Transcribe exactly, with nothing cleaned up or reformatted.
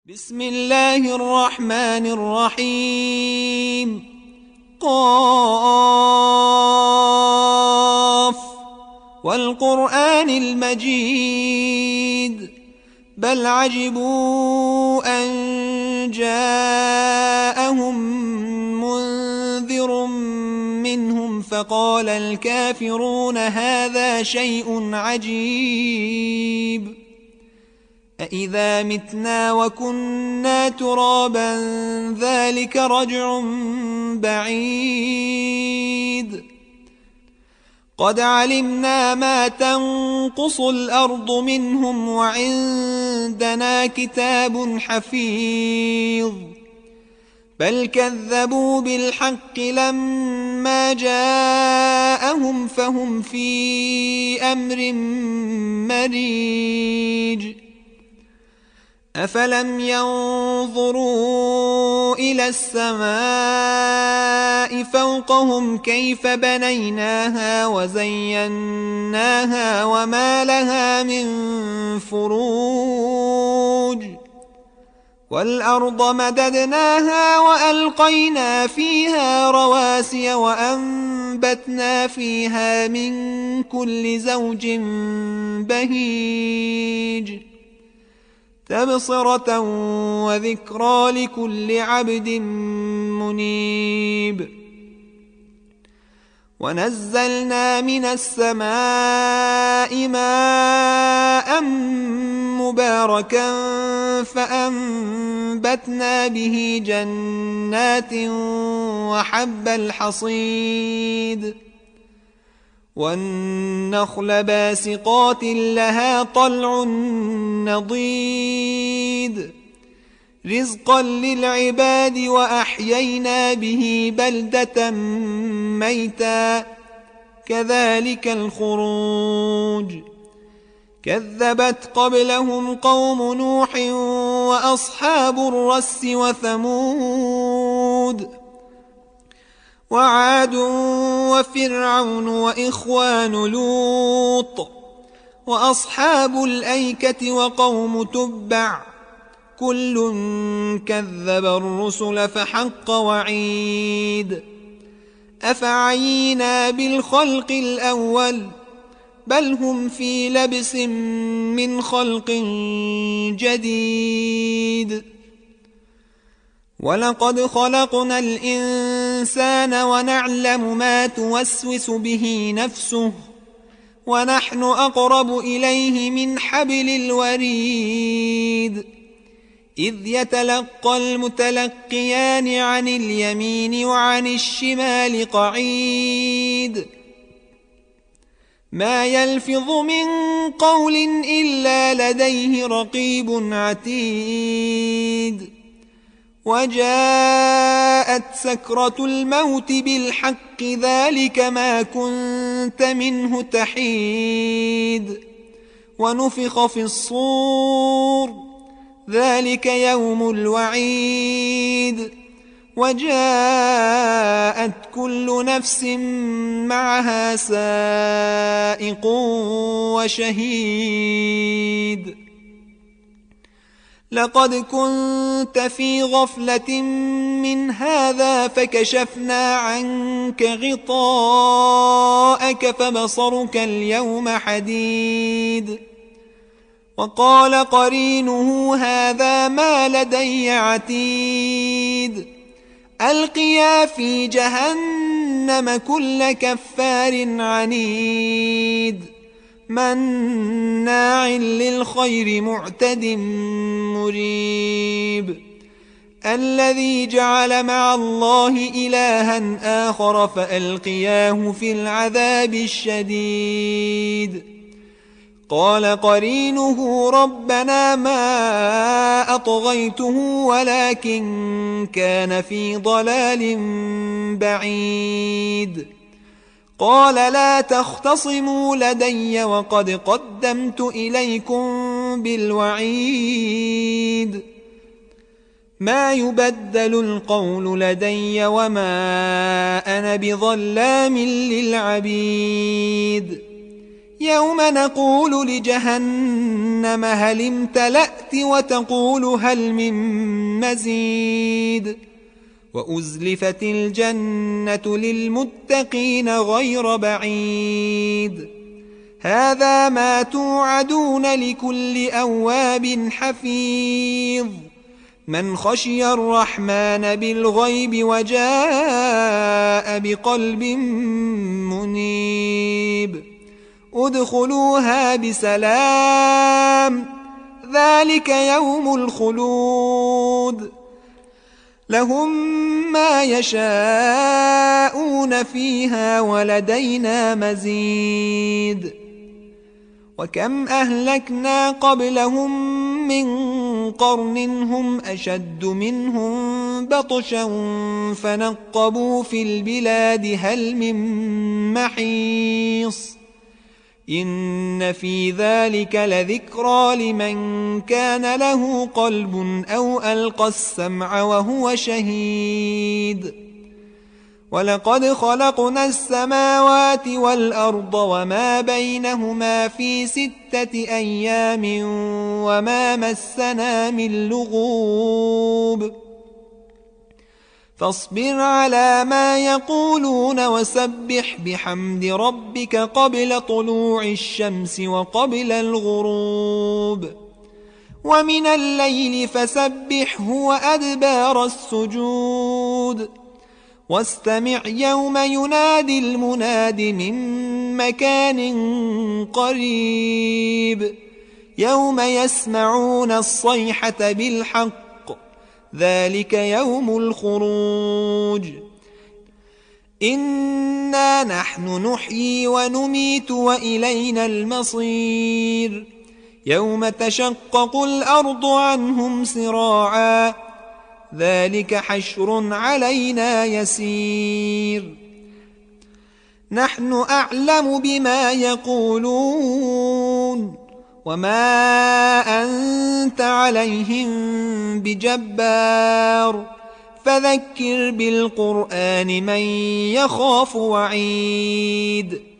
بسم الله الرحمن الرحيم. قاف والقرآن المجيد بل عجبوا أن جاءهم منذر منهم فقال الكافرون هذا شيء عجيب أإذا متنا وكنا ترابا ذلك رجع بعيد قد علمنا ما تنقص الأرض منهم وعندنا كتاب حفيظ بل كذبوا بالحق لما جاءهم فهم في أمر مريج أفلم ينظروا إلى السماء فوقهم كيف بنيناها وزيناها وما لها من فروج والأرض مددناها وألقينا فيها رواسي وأنبتنا فيها من كل زوج بهيج تبصرة وذكرى لكل عبد منيب ونزلنا من السماء ماء مباركا فأنبتنا به جنات وحب الحصيد والنخل باسقات لها طلع نضيد رزقا للعباد وأحيينا به بلدة ميتا كذلك الخروج كذبت قبلهم قوم نوح وأصحاب الرس وثمود وعاد وفرعون وإخوان لوط وأصحاب الأيكة وقوم تبع كل كذب الرسل فحق وعيد أفعينا بالخلق الأول بل هم في لبس من خلق جديد ولقد خلقنا الإنسان ونعلم ما توسوس به نفسه ونحن أقرب إليه من حبل الوريد إذ يتلقى المتلقيان عن اليمين وعن الشمال قعيد ما يلفظ من قول إلا لديه رقيب عتيد وجاءت سكرة الموت بالحق ذلك ما كنت منه تحيد ونفخ في الصور ذلك يوم الوعيد وجاءت كل نفس معها سائق وشهيد لقد كنت في غفلة من هذا فكشفنا عنك غطاءك فبصرك اليوم حديد وقال قرينه هذا ما لدي عتيد ألقيا في جهنم كل كفار عنيد مناع للخير معتد مريب الذي جعل مع الله إلها آخر فألقياه في العذاب الشديد قال قرينه ربنا ما أطغيته ولكن كان في ضلال بعيد قال لا تختصموا لدي وقد قدمت إليكم بالوعيد ما يبدل القول لدي وما أنا بظلام للعبيد يوم نقول لجهنم هل امتلأت وتقول هل من مزيد وأزلفت الجنة للمتقين غير بعيد هذا ما توعدون لكل أواب حفيظ من خشي الرحمن بالغيب وجاء بقلب منيب ادخلوها بسلام ذلك يوم الخلود لهم ما يشاءون فيها ولدينا مزيد وكم أهلكنا قبلهم من قرن هم أشد منهم بطشا فنقبوا في البلاد هل من محيص إن في ذلك لذكرى لمن كان له قلب أو ألقى السمع وهو شهيد ولقد خلقنا السماوات والأرض وما بينهما في ستة أيام وما مسنا من لغوب فاصبر على ما يقولون وسبح بحمد ربك قبل طلوع الشمس وقبل الغروب ومن الليل فسبحه وأدبار السجود واستمع يوم ينادي المناد من مكان قريب يوم يسمعون الصيحة بالحق ذلك يوم الخروج إنا نحن نحيي ونميت وإلينا المصير يوم تشقق الأرض عنهم سراعا ذلك حشر علينا يسير نحن أعلم بما يقولون وما أنت عليهم بجبار فذكر بالقرآن من يخاف وعيد